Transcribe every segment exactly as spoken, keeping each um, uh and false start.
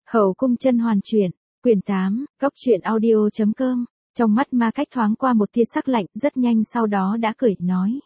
Hậu cung甄hoàn truyện, quyển tám, góc truyện audio chấm com. Trong mắt Ma Cách thoáng qua một tia sắc lạnh, rất nhanh sau đó đã cười, nói.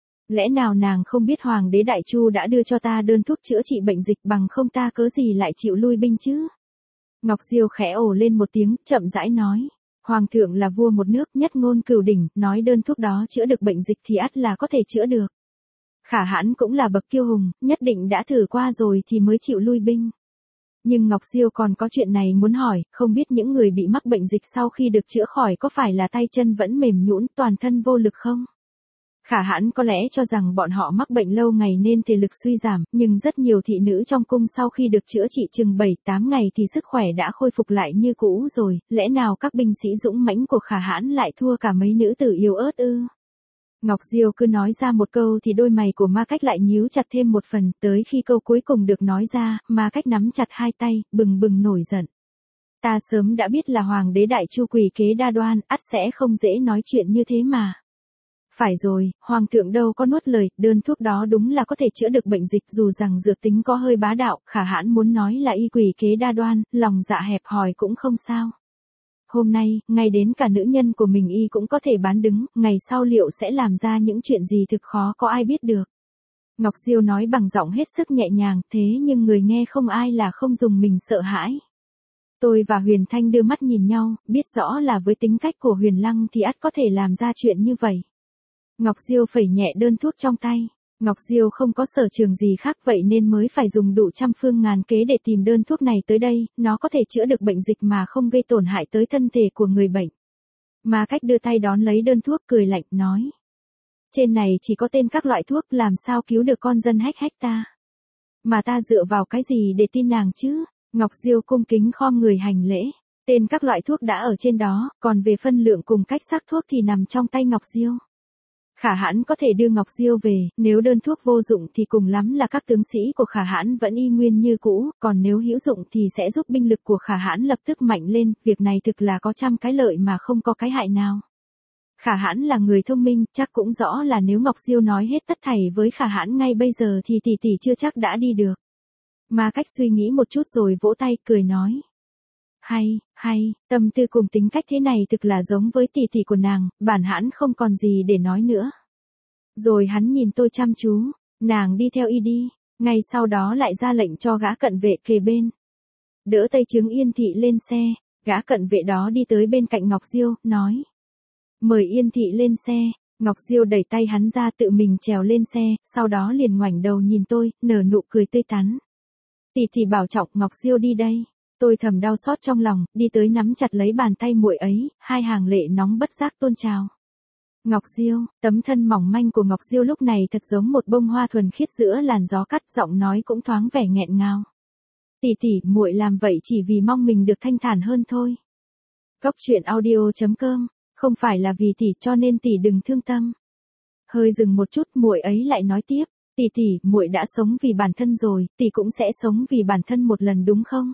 Lẽ nào nàng không biết Hoàng đế Đại Chu đã đưa cho ta đơn thuốc chữa trị bệnh dịch, bằng không ta cớ gì lại chịu lui binh chứ? Ngọc Diêu khẽ ồ lên một tiếng, chậm rãi nói. Hoàng thượng là vua một nước, nhất ngôn cửu đỉnh, nói đơn thuốc đó chữa được bệnh dịch thì ắt là có thể chữa được. Khả Hãn cũng là bậc kiêu hùng, nhất định đã thử qua rồi thì mới chịu lui binh. Nhưng Ngọc Diêu còn có chuyện này muốn hỏi, không biết những người bị mắc bệnh dịch sau khi được chữa khỏi có phải là tay chân vẫn mềm nhũn, toàn thân vô lực không? Khả Hãn có lẽ cho rằng bọn họ mắc bệnh lâu ngày nên thể lực suy giảm, nhưng rất nhiều thị nữ trong cung sau khi được chữa trị chừng bảy tám ngày thì sức khỏe đã khôi phục lại như cũ rồi, lẽ nào các binh sĩ dũng mãnh của Khả Hãn lại thua cả mấy nữ tử yếu ớt ư? Ngọc Diêu cứ nói ra một câu thì đôi mày của Ma Cách lại nhíu chặt thêm một phần, tới khi câu cuối cùng được nói ra, Ma Cách nắm chặt hai tay, bừng bừng nổi giận. Ta sớm đã biết là Hoàng đế Đại Chu quỷ kế đa đoan, ắt sẽ không dễ nói chuyện như thế mà. Phải rồi, Hoàng thượng đâu có nuốt lời, đơn thuốc đó đúng là có thể chữa được bệnh dịch, dù rằng dược tính có hơi bá đạo, Khả Hãn muốn nói là y quỷ kế đa đoan, lòng dạ hẹp hòi cũng không sao. Hôm nay, ngay đến cả nữ nhân của mình y cũng có thể bán đứng, ngày sau liệu sẽ làm ra những chuyện gì thực khó có ai biết được. Ngọc Diêu nói bằng giọng hết sức nhẹ nhàng, thế nhưng người nghe không ai là không dùng mình sợ hãi. Tôi và Huyền Thanh đưa mắt nhìn nhau, biết rõ là với tính cách của Huyền Lăng thì ắt có thể làm ra chuyện như vậy. Ngọc Diêu phẩy nhẹ đơn thuốc trong tay. Ngọc Diêu không có sở trường gì khác vậy nên mới phải dùng đủ trăm phương ngàn kế để tìm đơn thuốc này tới đây, nó có thể chữa được bệnh dịch mà không gây tổn hại tới thân thể của người bệnh. Ma Cách đưa tay đón lấy đơn thuốc cười lạnh, nói. Trên này chỉ có tên các loại thuốc, làm sao cứu được con dân hách hách ta. Mà ta dựa vào cái gì để tin nàng chứ? Ngọc Diêu cung kính khom người hành lễ. Tên các loại thuốc đã ở trên đó, còn về phân lượng cùng cách sắc thuốc thì nằm trong tay Ngọc Diêu. Khả Hãn có thể đưa Ngọc Diêu về, nếu đơn thuốc vô dụng thì cùng lắm là các tướng sĩ của Khả Hãn vẫn y nguyên như cũ, còn nếu hữu dụng thì sẽ giúp binh lực của Khả Hãn lập tức mạnh lên, việc này thực là có trăm cái lợi mà không có cái hại nào. Khả Hãn là người thông minh, chắc cũng rõ là nếu Ngọc Diêu nói hết tất thảy với Khả Hãn ngay bây giờ thì tỷ tỷ chưa chắc đã đi được. Ma Cách suy nghĩ một chút rồi vỗ tay, cười nói. Hay, hay, tâm tư cùng tính cách thế này thực là giống với tỷ tỷ của nàng, bản Hãn không còn gì để nói nữa. Rồi hắn nhìn tôi chăm chú, nàng đi theo y đi, ngay sau đó lại ra lệnh cho gã cận vệ kề bên. Đỡ Tây Trướng Yên Thị lên xe, gã cận vệ đó đi tới bên cạnh Ngọc Diêu, nói. Mời Yên Thị lên xe. Ngọc Diêu đẩy tay hắn ra tự mình trèo lên xe, sau đó liền ngoảnh đầu nhìn tôi, nở nụ cười tươi tắn. Tỷ tỷ bảo trọng, Ngọc Diêu đi đây. Tôi thầm đau xót trong lòng, đi tới nắm chặt lấy bàn tay muội ấy, hai hàng lệ nóng bất giác tuôn trào. Ngọc Diêu, tấm thân mỏng manh của Ngọc Diêu lúc này thật giống một bông hoa thuần khiết giữa làn gió cắt, giọng nói cũng thoáng vẻ nghẹn ngào. Tỷ tỷ, muội làm vậy chỉ vì mong mình được thanh thản hơn thôi. Góc truyện audio chấm com, không phải là vì tỷ cho nên tỷ đừng thương tâm. Hơi dừng một chút, muội ấy lại nói tiếp, tỷ tỷ, muội đã sống vì bản thân rồi, tỷ cũng sẽ sống vì bản thân một lần đúng không?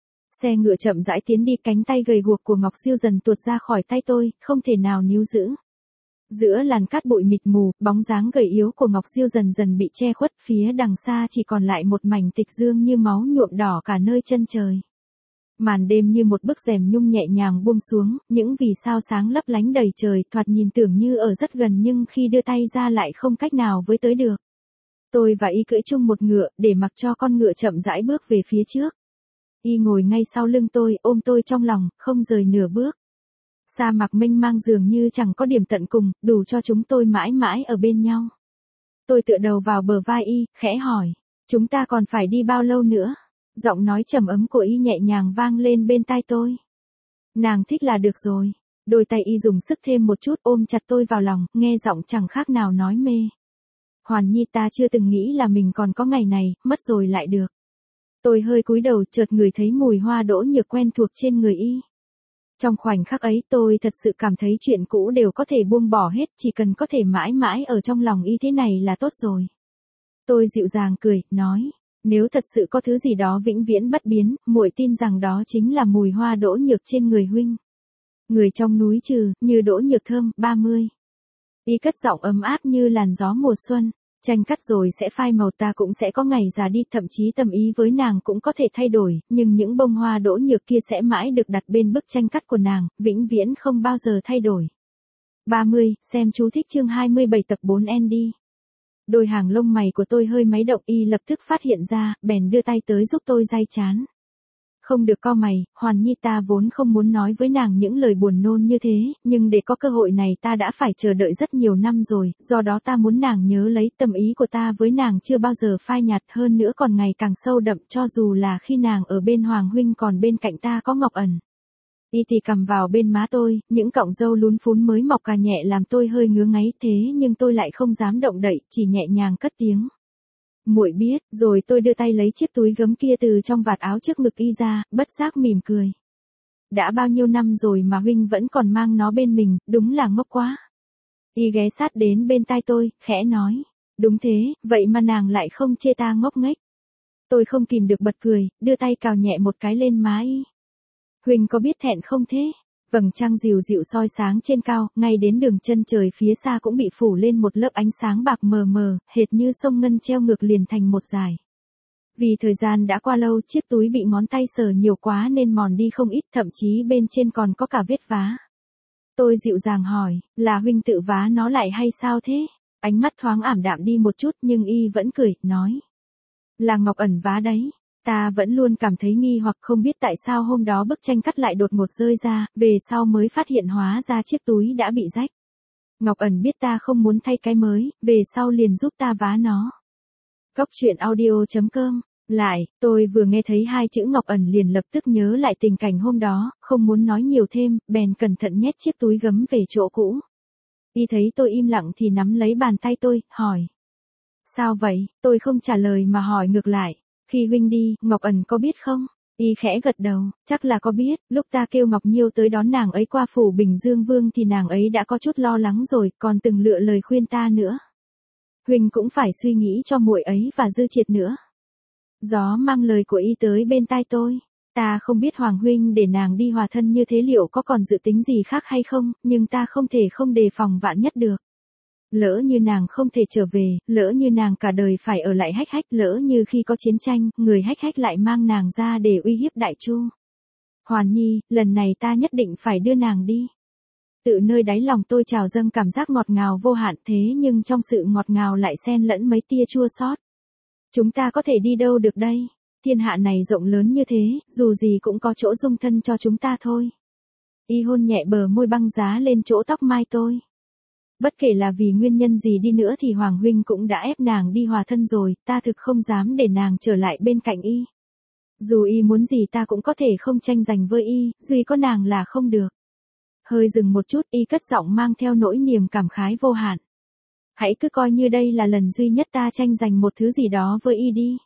Xe ngựa chậm rãi tiến đi, cánh tay gầy guộc của Ngọc Diêu dần tuột ra khỏi tay tôi, không thể nào níu giữ. Giữa làn cát bụi mịt mù, bóng dáng gầy yếu của Ngọc Diêu dần dần bị che khuất, phía đằng xa chỉ còn lại một mảnh tịch dương như máu nhuộm đỏ cả nơi chân trời. Màn đêm như một bức rèm nhung nhẹ nhàng buông xuống, những vì sao sáng lấp lánh đầy trời, thoạt nhìn tưởng như ở rất gần nhưng khi đưa tay ra lại không cách nào với tới được. Tôi và y cưỡi chung một ngựa, để mặc cho con ngựa chậm rãi bước về phía trước. Y ngồi ngay sau lưng tôi, ôm tôi trong lòng, không rời nửa bước. Sa mạc mênh mang dường như chẳng có điểm tận cùng, đủ cho chúng tôi mãi mãi ở bên nhau. Tôi tựa đầu vào bờ vai y, khẽ hỏi, chúng ta còn phải đi bao lâu nữa? Giọng nói trầm ấm của y nhẹ nhàng vang lên bên tai tôi. Nàng thích là được rồi. Đôi tay y dùng sức thêm một chút, ôm chặt tôi vào lòng, nghe giọng chẳng khác nào nói mê. Hoàn Nhi, ta chưa từng nghĩ là mình còn có ngày này, mất rồi lại được. Tôi hơi cúi đầu, chợt ngửi thấy mùi hoa đỗ nhược quen thuộc trên người y. Trong khoảnh khắc ấy tôi thật sự cảm thấy chuyện cũ đều có thể buông bỏ hết, chỉ cần có thể mãi mãi ở trong lòng y thế này là tốt rồi. Tôi dịu dàng cười, nói, nếu thật sự có thứ gì đó vĩnh viễn bất biến, muội tin rằng đó chính là mùi hoa đỗ nhược trên người huynh. Người trong núi trừ, như đỗ nhược thơm, ba mươi. Y cất giọng ấm áp như làn gió mùa xuân. Tranh cắt rồi sẽ phai màu, ta cũng sẽ có ngày già đi, thậm chí tâm ý với nàng cũng có thể thay đổi, nhưng những bông hoa đỗ nhược kia sẽ mãi được đặt bên bức tranh cắt của nàng, vĩnh viễn không bao giờ thay đổi. ba mươi, xem chú thích chương hai mươi bảy tập bốn N đi. Đôi hàng lông mày của tôi hơi máy động, y lập tức phát hiện ra, bèn đưa tay tới giúp tôi day chán. Không được cau mày, Hoàn Nhi, ta vốn không muốn nói với nàng những lời buồn nôn như thế, nhưng để có cơ hội này ta đã phải chờ đợi rất nhiều năm rồi, do đó ta muốn nàng nhớ lấy, tâm ý của ta với nàng chưa bao giờ phai nhạt, hơn nữa còn ngày càng sâu đậm, cho dù là khi nàng ở bên Hoàng huynh còn bên cạnh ta có Ngọc Ẩn. Y thì cầm vào bên má tôi, những cọng râu lún phún mới mọc cà nhẹ làm tôi hơi ngứa ngáy, thế nhưng tôi lại không dám động đậy, chỉ nhẹ nhàng cất tiếng. Muội biết, rồi tôi đưa tay lấy chiếc túi gấm kia từ trong vạt áo trước ngực y ra, bất giác mỉm cười. Đã bao nhiêu năm rồi mà huynh vẫn còn mang nó bên mình, đúng là ngốc quá. Y ghé sát đến bên tai tôi, khẽ nói. Đúng thế, vậy mà nàng lại không chê ta ngốc nghếch. Tôi không kìm được bật cười, đưa tay cào nhẹ một cái lên má y. Huynh có biết thẹn không thế? Vầng trăng dịu dịu soi sáng trên cao, ngay đến đường chân trời phía xa cũng bị phủ lên một lớp ánh sáng bạc mờ mờ, hệt như sông ngân treo ngược liền thành một dải. Vì thời gian đã qua lâu, chiếc túi bị ngón tay sờ nhiều quá nên mòn đi không ít, thậm chí bên trên còn có cả vết vá. Tôi dịu dàng hỏi, là huynh tự vá nó lại hay sao thế? Ánh mắt thoáng ảm đạm đi một chút nhưng y vẫn cười, nói. Là Ngọc Ẩn vá đấy. Ta vẫn luôn cảm thấy nghi hoặc không biết tại sao hôm đó bức tranh cắt lại đột ngột rơi ra, về sau mới phát hiện hóa ra chiếc túi đã bị rách. Ngọc Ẩn biết ta không muốn thay cái mới, về sau liền giúp ta vá nó. Cóc truyện audio chấm com. Lại, tôi vừa nghe thấy hai chữ Ngọc Ẩn liền lập tức nhớ lại tình cảnh hôm đó, không muốn nói nhiều thêm, bèn cẩn thận nhét chiếc túi gấm về chỗ cũ. Y thấy tôi im lặng thì nắm lấy bàn tay tôi, hỏi. Sao vậy? Tôi không trả lời mà hỏi ngược lại. Khi huynh đi, Ngọc Ẩn có biết không? Y khẽ gật đầu, chắc là có biết, lúc ta kêu Ngọc Nhiêu tới đón nàng ấy qua phủ Bình Dương Vương thì nàng ấy đã có chút lo lắng rồi, còn từng lựa lời khuyên ta nữa. Huynh cũng phải suy nghĩ cho muội ấy và Dư Triệt nữa. Gió mang lời của y tới bên tai tôi. Ta không biết Hoàng huynh để nàng đi hòa thân như thế liệu có còn dự tính gì khác hay không, nhưng ta không thể không đề phòng vạn nhất được. Lỡ như nàng không thể trở về, lỡ như nàng cả đời phải ở lại Hách Hách, lỡ như khi có chiến tranh, người Hách Hách lại mang nàng ra để uy hiếp Đại Chu. Hoàn Nhi, lần này ta nhất định phải đưa nàng đi. Tự nơi đáy lòng tôi trào dâng cảm giác ngọt ngào vô hạn, thế nhưng trong sự ngọt ngào lại xen lẫn mấy tia chua xót. Chúng ta có thể đi đâu được đây? Thiên hạ này rộng lớn như thế, dù gì cũng có chỗ dung thân cho chúng ta thôi. Y hôn nhẹ bờ môi băng giá lên chỗ tóc mai tôi. Bất kể là vì nguyên nhân gì đi nữa thì Hoàng huynh cũng đã ép nàng đi hòa thân rồi, ta thực không dám để nàng trở lại bên cạnh y. Dù y muốn gì ta cũng có thể không tranh giành với y, duy có nàng là không được. Hơi dừng một chút, y cất giọng mang theo nỗi niềm cảm khái vô hạn. Hãy cứ coi như đây là lần duy nhất ta tranh giành một thứ gì đó với y đi.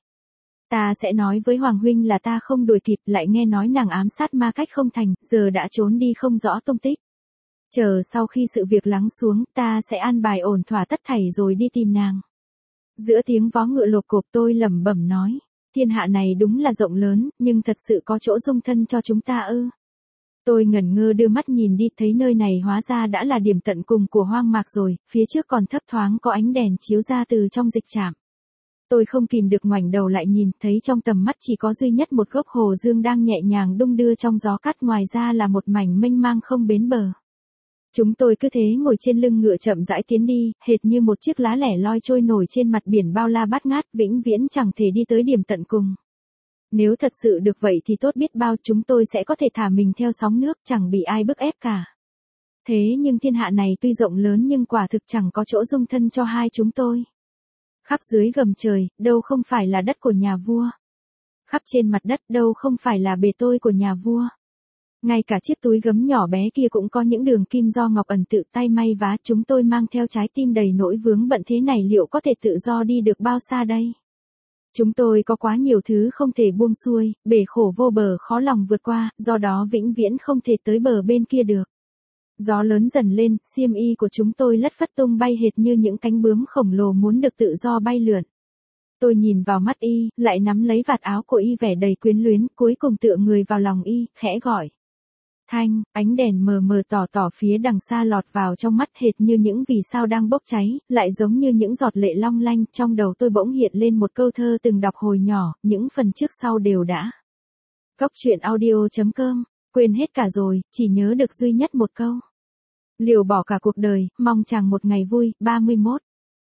Ta sẽ nói với Hoàng huynh là ta không đuổi kịp, lại nghe nói nàng ám sát Ma Cách không thành, giờ đã trốn đi không rõ tung tích. Chờ sau khi sự việc lắng xuống, ta sẽ an bài ổn thỏa tất thảy rồi đi tìm nàng. Giữa tiếng vó ngựa lộp cộp tôi lẩm bẩm nói, thiên hạ này đúng là rộng lớn, nhưng thật sự có chỗ dung thân cho chúng ta ư? Tôi ngẩn ngơ đưa mắt nhìn đi, thấy nơi này hóa ra đã là điểm tận cùng của hoang mạc rồi, phía trước còn thấp thoáng có ánh đèn chiếu ra từ trong dịch trạm. Tôi không kìm được ngoảnh đầu lại nhìn, thấy trong tầm mắt chỉ có duy nhất một gốc hồ dương đang nhẹ nhàng đung đưa trong gió cát, ngoài ra là một mảnh mênh mang không bến bờ. Chúng tôi cứ thế ngồi trên lưng ngựa chậm rãi tiến đi, hệt như một chiếc lá lẻ loi trôi nổi trên mặt biển bao la bát ngát, vĩnh viễn chẳng thể đi tới điểm tận cùng. Nếu thật sự được vậy thì tốt biết bao, chúng tôi sẽ có thể thả mình theo sóng nước, chẳng bị ai bức ép cả. Thế nhưng thiên hạ này tuy rộng lớn nhưng quả thực chẳng có chỗ dung thân cho hai chúng tôi. Khắp dưới gầm trời, đâu không phải là đất của nhà vua. Khắp trên mặt đất, đâu không phải là bề tôi của nhà vua. Ngay cả chiếc túi gấm nhỏ bé kia cũng có những đường kim do Ngọc Ẩn tự tay may vá, chúng tôi mang theo trái tim đầy nỗi vướng bận thế này liệu có thể tự do đi được bao xa đây? Chúng tôi có quá nhiều thứ không thể buông xuôi, bể khổ vô bờ khó lòng vượt qua, do đó vĩnh viễn không thể tới bờ bên kia được. Gió lớn dần lên, xiêm y của chúng tôi lất phất tung bay hệt như những cánh bướm khổng lồ muốn được tự do bay lượn. Tôi nhìn vào mắt y, lại nắm lấy vạt áo của y vẻ đầy quyến luyến, cuối cùng tựa người vào lòng y, khẽ gọi. Thanh, ánh đèn mờ mờ tỏ tỏ phía đằng xa lọt vào trong mắt hệt như những vì sao đang bốc cháy, lại giống như những giọt lệ long lanh, trong đầu tôi bỗng hiện lên một câu thơ từng đọc hồi nhỏ, những phần trước sau đều đã. Cốc truyện audio chấm com, quên hết cả rồi, chỉ nhớ được duy nhất một câu. Liều bỏ cả cuộc đời, mong chàng một ngày vui, ba mươi mốt.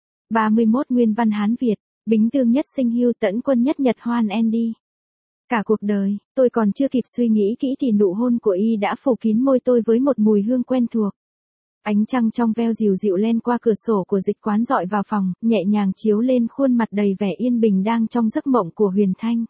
ba mươi mốt Nguyên văn Hán Việt, Bính Tương nhất sinh hưu tẫn quân nhất nhật hoan Andy. Cả cuộc đời, tôi còn chưa kịp suy nghĩ kỹ thì nụ hôn của y đã phủ kín môi tôi với một mùi hương quen thuộc. Ánh trăng trong veo dịu dịu len qua cửa sổ của dịch quán dọi vào phòng, nhẹ nhàng chiếu lên khuôn mặt đầy vẻ yên bình đang trong giấc mộng của Huyền Thanh.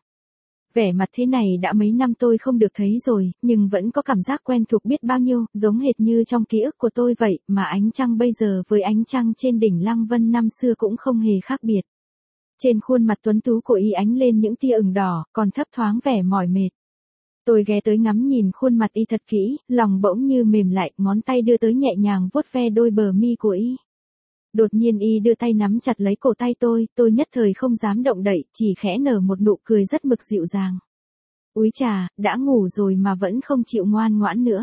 Vẻ mặt thế này đã mấy năm tôi không được thấy rồi, nhưng vẫn có cảm giác quen thuộc biết bao nhiêu, giống hệt như trong ký ức của tôi vậy, mà ánh trăng bây giờ với ánh trăng trên đỉnh Lăng Vân năm xưa cũng không hề khác biệt. Trên khuôn mặt tuấn tú của y ánh lên những tia ửng đỏ, còn thấp thoáng vẻ mỏi mệt. Tôi ghé tới ngắm nhìn khuôn mặt y thật kỹ, lòng bỗng như mềm lại, ngón tay đưa tới nhẹ nhàng vuốt ve đôi bờ mi của y. Đột nhiên y đưa tay nắm chặt lấy cổ tay tôi, tôi nhất thời không dám động đậy, chỉ khẽ nở một nụ cười rất mực dịu dàng. Úi chà, đã ngủ rồi mà vẫn không chịu ngoan ngoãn nữa.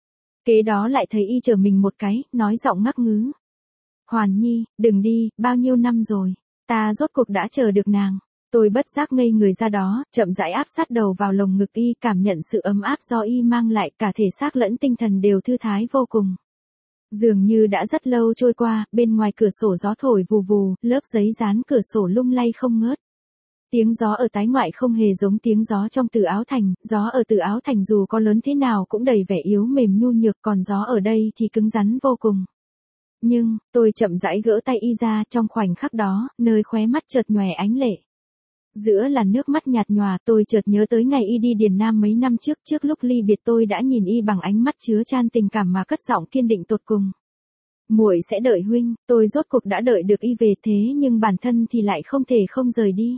Kế đó lại thấy y chờ mình một cái, nói giọng ngắc ngứ. Hoàn Nhi, đừng đi, bao nhiêu năm rồi, ta rốt cuộc đã chờ được nàng. Tôi bất giác ngây người ra đó, chậm rãi áp sát đầu vào lồng ngực y, cảm nhận sự ấm áp do y mang lại, cả thể xác lẫn tinh thần đều thư thái vô cùng. Dường như đã rất lâu trôi qua, bên ngoài cửa sổ gió thổi vù vù, lớp giấy dán cửa sổ lung lay không ngớt. Tiếng gió ở tái ngoại không hề giống tiếng gió trong Từ Áo Thành, gió ở Từ Áo Thành dù có lớn thế nào cũng đầy vẻ yếu mềm nhu nhược, còn gió ở đây thì cứng rắn vô cùng. Nhưng, tôi chậm rãi gỡ tay y ra, trong khoảnh khắc đó, nơi khóe mắt chợt nhòe ánh lệ. Giữa làn nước mắt nhạt nhòa, tôi chợt nhớ tới ngày y đi Điền Nam mấy năm trước, trước lúc ly biệt tôi đã nhìn y bằng ánh mắt chứa chan tình cảm mà cất giọng kiên định tột cùng. Muội sẽ đợi huynh, tôi rốt cuộc đã đợi được y về, thế nhưng bản thân thì lại không thể không rời đi.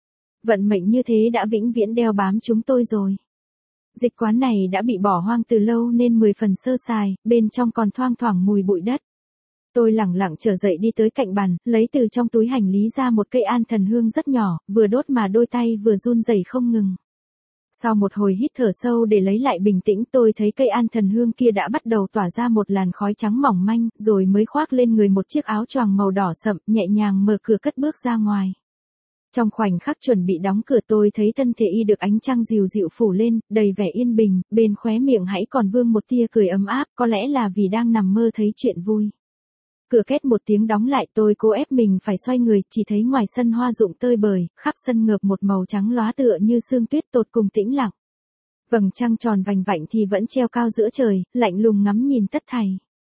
Vận mệnh như thế đã vĩnh viễn đeo bám chúng tôi rồi. Dịch quán này đã bị bỏ hoang từ lâu nên mười phần sơ sài, bên trong còn thoang thoảng mùi bụi đất. Tôi lẳng lặng trở dậy đi tới cạnh bàn, lấy từ trong túi hành lý ra một cây an thần hương rất nhỏ, vừa đốt mà đôi tay vừa run rẩy không ngừng. Sau một hồi hít thở sâu để lấy lại bình tĩnh, tôi thấy cây an thần hương kia đã bắt đầu tỏa ra một làn khói trắng mỏng manh, rồi mới khoác lên người một chiếc áo choàng màu đỏ sậm, nhẹ nhàng mở cửa cất bước ra ngoài. Trong khoảnh khắc chuẩn bị đóng cửa, tôi thấy thân thể y được ánh trăng dịu dịu phủ lên, đầy vẻ yên bình, bên khóe miệng hãy còn vương một tia cười ấm áp, có lẽ là vì đang nằm mơ thấy chuyện vui. Cửa két một tiếng đóng lại, tôi cố ép mình phải xoay người, chỉ thấy ngoài sân hoa rụng tơi bời, khắp sân ngợp một màu trắng lóa tựa như sương tuyết tột cùng tĩnh lặng. Vầng trăng tròn vành vạnh thì vẫn treo cao giữa trời, lạnh lùng ngắm nhìn tất thảy.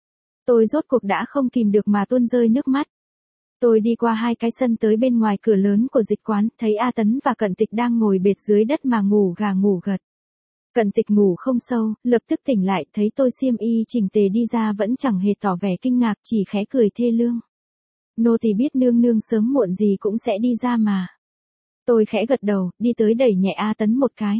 Tôi rốt cuộc đã không kìm được mà tuôn rơi nước mắt. Tôi đi qua hai cái sân tới bên ngoài cửa lớn của dịch quán, thấy A Tấn và Cận Tịch đang ngồi bệt dưới đất mà ngủ gà ngủ gật. Cận Tịch ngủ không sâu, lập tức tỉnh lại, thấy tôi xiêm y chỉnh tề đi ra vẫn chẳng hề tỏ vẻ kinh ngạc, chỉ khẽ cười thê lương. Nô tỳ biết nương nương sớm muộn gì cũng sẽ đi ra mà. Tôi khẽ gật đầu, đi tới đẩy nhẹ A Tấn một cái.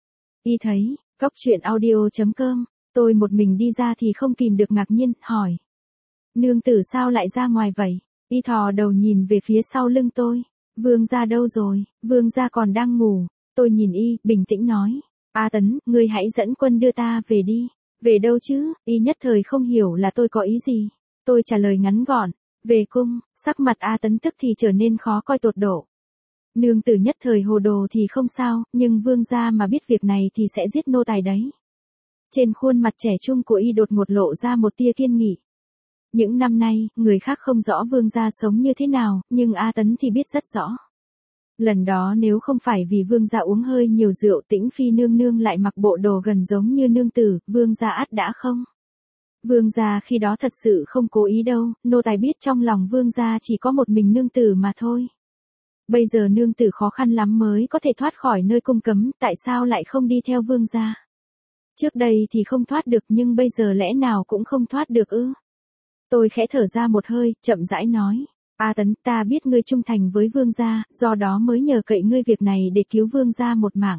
Y thấy, cốc truyện audio chấm com, tôi một mình đi ra thì không kìm được ngạc nhiên, hỏi. Nương tử sao lại ra ngoài vậy? Y thò đầu nhìn về phía sau lưng tôi. Vương gia đâu rồi? Vương gia còn đang ngủ. Tôi nhìn y, bình tĩnh nói. A Tấn, ngươi hãy dẫn quân đưa ta về đi. Về đâu chứ? Y nhất thời không hiểu là tôi có ý gì. Tôi trả lời ngắn gọn. Về cung. Sắc mặt A Tấn tức thì trở nên khó coi tột độ. Nương tử nhất thời hồ đồ thì không sao, nhưng vương gia mà biết việc này thì sẽ giết nô tài đấy. Trên khuôn mặt trẻ trung của y đột ngột lộ ra một tia kiên nghị. Những năm nay, người khác không rõ vương gia sống như thế nào, nhưng A Tấn thì biết rất rõ. Lần đó nếu không phải vì vương gia uống hơi nhiều rượu, Tĩnh Phi nương nương lại mặc bộ đồ gần giống như nương tử, vương gia ắt đã không. Vương gia khi đó thật sự không cố ý đâu, nô tài biết trong lòng vương gia chỉ có một mình nương tử mà thôi. Bây giờ nương tử khó khăn lắm mới có thể thoát khỏi nơi cung cấm, tại sao lại không đi theo vương gia? Trước đây thì không thoát được nhưng bây giờ lẽ nào cũng không thoát được ư? Tôi khẽ thở ra một hơi, chậm rãi nói. A Tấn, ta biết ngươi trung thành với vương gia, do đó mới nhờ cậy ngươi việc này để cứu vương gia một mạng.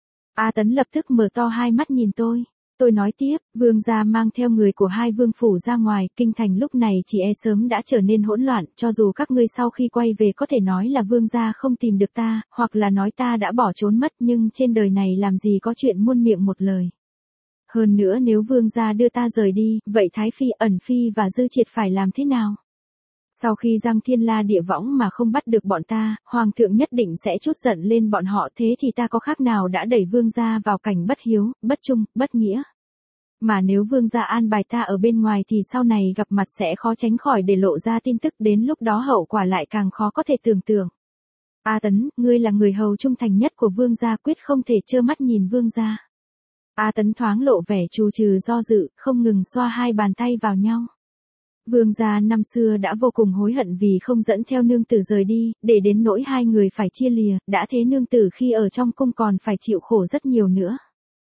A Tấn lập tức mở to hai mắt nhìn tôi. Tôi nói tiếp, vương gia mang theo người của hai vương phủ ra ngoài, kinh thành lúc này chỉ e sớm đã trở nên hỗn loạn, cho dù các ngươi sau khi quay về có thể nói là vương gia không tìm được ta, hoặc là nói ta đã bỏ trốn mất, nhưng trên đời này làm gì có chuyện muôn miệng một lời. Hơn nữa nếu vương gia đưa ta rời đi, vậy Thái Phi, Ẩn Phi và Dư Triệt phải làm thế nào? Sau khi giang thiên la địa võng mà không bắt được bọn ta, Hoàng thượng nhất định sẽ trút giận lên bọn họ, thế thì ta có khác nào đã đẩy vương gia vào cảnh bất hiếu, bất trung, bất nghĩa. Mà nếu vương gia an bài ta ở bên ngoài thì sau này gặp mặt sẽ khó tránh khỏi để lộ ra tin tức, đến lúc đó hậu quả lại càng khó có thể tưởng tượng. A Tấn, ngươi là người hầu trung thành nhất của vương gia, quyết không thể trơ mắt nhìn vương gia. A Tấn thoáng lộ vẻ trù trừ do dự, không ngừng xoa hai bàn tay vào nhau. Vương gia năm xưa đã vô cùng hối hận vì không dẫn theo nương tử rời đi, để đến nỗi hai người phải chia lìa, đã thế nương tử khi ở trong cung còn phải chịu khổ rất nhiều nữa.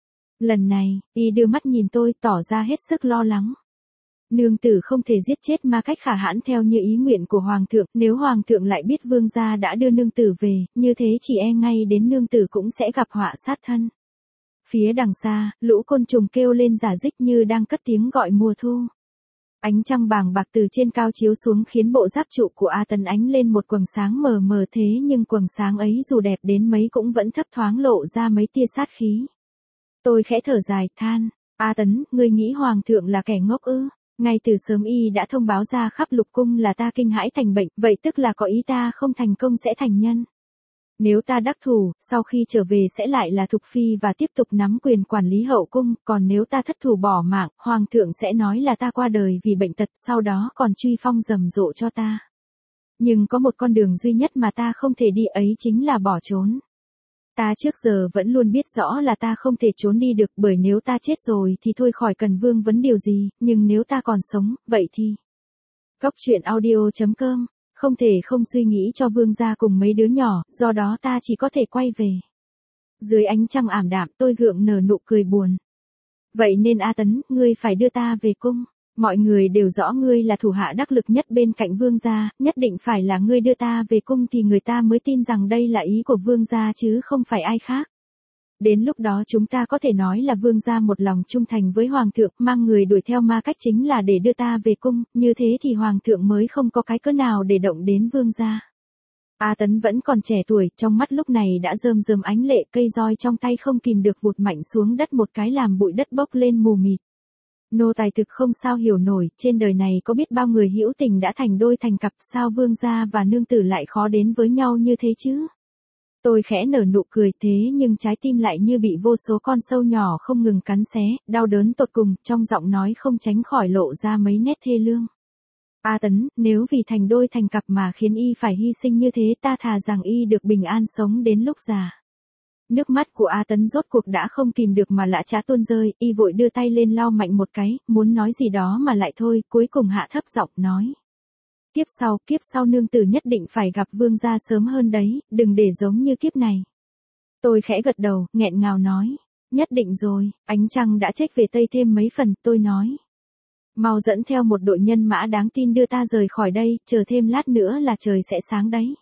Lần này, y đưa mắt nhìn tôi, tỏ ra hết sức lo lắng. Nương tử không thể giết chết Ma Cách Khả Hãn theo như ý nguyện của Hoàng thượng, nếu Hoàng thượng lại biết vương gia đã đưa nương tử về, như thế chỉ e ngay đến nương tử cũng sẽ gặp họa sát thân. Phía đằng xa, lũ côn trùng kêu lên rả rích như đang cất tiếng gọi mùa thu. Ánh trăng bàng bạc từ trên cao chiếu xuống khiến bộ giáp trụ của A Tấn ánh lên một quầng sáng mờ mờ, thế nhưng quầng sáng ấy dù đẹp đến mấy cũng vẫn thấp thoáng lộ ra mấy tia sát khí. Tôi khẽ thở dài, than, A Tấn, ngươi nghĩ Hoàng thượng là kẻ ngốc ư? Ngay từ sớm y đã thông báo ra khắp lục cung là ta kinh hãi thành bệnh, vậy tức là có ý ta không thành công sẽ thành nhân. Nếu ta đắc thủ, sau khi trở về sẽ lại là Thục Phi và tiếp tục nắm quyền quản lý hậu cung, còn nếu ta thất thủ bỏ mạng, Hoàng thượng sẽ nói là ta qua đời vì bệnh tật, sau đó còn truy phong rầm rộ cho ta. Nhưng có một con đường duy nhất mà ta không thể đi, ấy chính là bỏ trốn. Ta trước giờ vẫn luôn biết rõ là ta không thể trốn đi được, bởi nếu ta chết rồi thì thôi khỏi cần vương vấn điều gì, nhưng nếu ta còn sống, vậy thì... Góc truyện audio chấm com, không thể không suy nghĩ cho vương gia cùng mấy đứa nhỏ, do đó ta chỉ có thể quay về. Dưới ánh trăng ảm đạm tôi gượng nở nụ cười buồn. Vậy nên A Tấn, ngươi phải đưa ta về cung. Mọi người đều rõ ngươi là thủ hạ đắc lực nhất bên cạnh vương gia, nhất định phải là ngươi đưa ta về cung thì người ta mới tin rằng đây là ý của vương gia chứ không phải ai khác. Đến lúc đó chúng ta có thể nói là vương gia một lòng trung thành với Hoàng thượng, mang người đuổi theo Ma Cách chính là để đưa ta về cung, như thế thì Hoàng thượng mới không có cái cớ nào để động đến vương gia. A Tấn vẫn còn trẻ tuổi, trong mắt lúc này đã rơm rơm ánh lệ, cây roi trong tay không kìm được vụt mạnh xuống đất một cái làm bụi đất bốc lên mù mịt. Nô tài thực không sao hiểu nổi, trên đời này có biết bao người hữu tình đã thành đôi thành cặp, sao vương gia và nương tử lại khó đến với nhau như thế chứ? Tôi khẽ nở nụ cười, thế nhưng trái tim lại như bị vô số con sâu nhỏ không ngừng cắn xé, đau đớn tột cùng, trong giọng nói không tránh khỏi lộ ra mấy nét thê lương. A Tấn, nếu vì thành đôi thành cặp mà khiến y phải hy sinh như thế, ta thà rằng y được bình an sống đến lúc già. Nước mắt của A Tấn rốt cuộc đã không kìm được mà lã chã tuôn rơi, y vội đưa tay lên lau mạnh một cái, muốn nói gì đó mà lại thôi, cuối cùng hạ thấp giọng nói. Kiếp sau, kiếp sau nương tử nhất định phải gặp vương gia sớm hơn đấy, đừng để giống như kiếp này. Tôi khẽ gật đầu, nghẹn ngào nói. Nhất định rồi, ánh trăng đã chếch về tây thêm mấy phần, tôi nói. Mau dẫn theo một đội nhân mã đáng tin đưa ta rời khỏi đây, chờ thêm lát nữa là trời sẽ sáng đấy.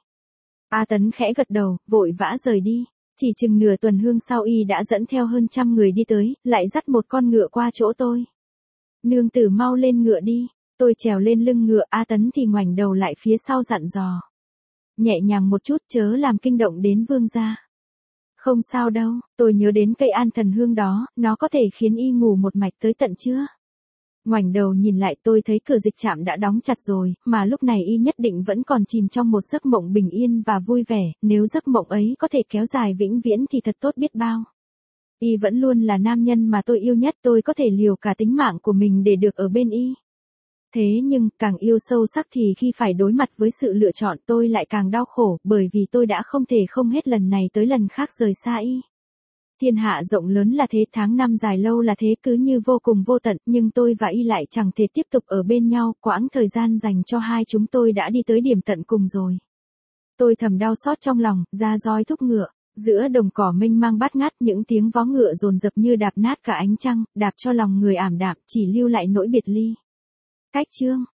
A Tấn khẽ gật đầu, vội vã rời đi. Chỉ chừng nửa tuần hương sau y đã dẫn theo hơn trăm người đi tới, lại dắt một con ngựa qua chỗ tôi. Nương tử mau lên ngựa đi. Tôi trèo lên lưng ngựa, A Tấn thì ngoảnh đầu lại phía sau dặn dò. Nhẹ nhàng một chút, chớ làm kinh động đến vương gia. Không sao đâu, tôi nhớ đến cây an thần hương đó, nó có thể khiến y ngủ một mạch tới tận trưa. Ngoảnh đầu nhìn lại tôi thấy cửa dịch trạm đã đóng chặt rồi, mà lúc này y nhất định vẫn còn chìm trong một giấc mộng bình yên và vui vẻ, nếu giấc mộng ấy có thể kéo dài vĩnh viễn thì thật tốt biết bao. Y vẫn luôn là nam nhân mà tôi yêu nhất, tôi có thể liều cả tính mạng của mình để được ở bên y. Thế nhưng, càng yêu sâu sắc thì khi phải đối mặt với sự lựa chọn tôi lại càng đau khổ, bởi vì tôi đã không thể không hết lần này tới lần khác rời xa y. Thiên hạ rộng lớn là thế, tháng năm dài lâu là thế, cứ như vô cùng vô tận, nhưng tôi và y lại chẳng thể tiếp tục ở bên nhau, quãng thời gian dành cho hai chúng tôi đã đi tới điểm tận cùng rồi. Tôi thầm đau xót trong lòng, ra roi thúc ngựa, giữa đồng cỏ mênh mang bát ngát, những tiếng vó ngựa dồn dập như đạp nát cả ánh trăng, đạp cho lòng người ảm đạm, chỉ lưu lại nỗi biệt ly. Cách chương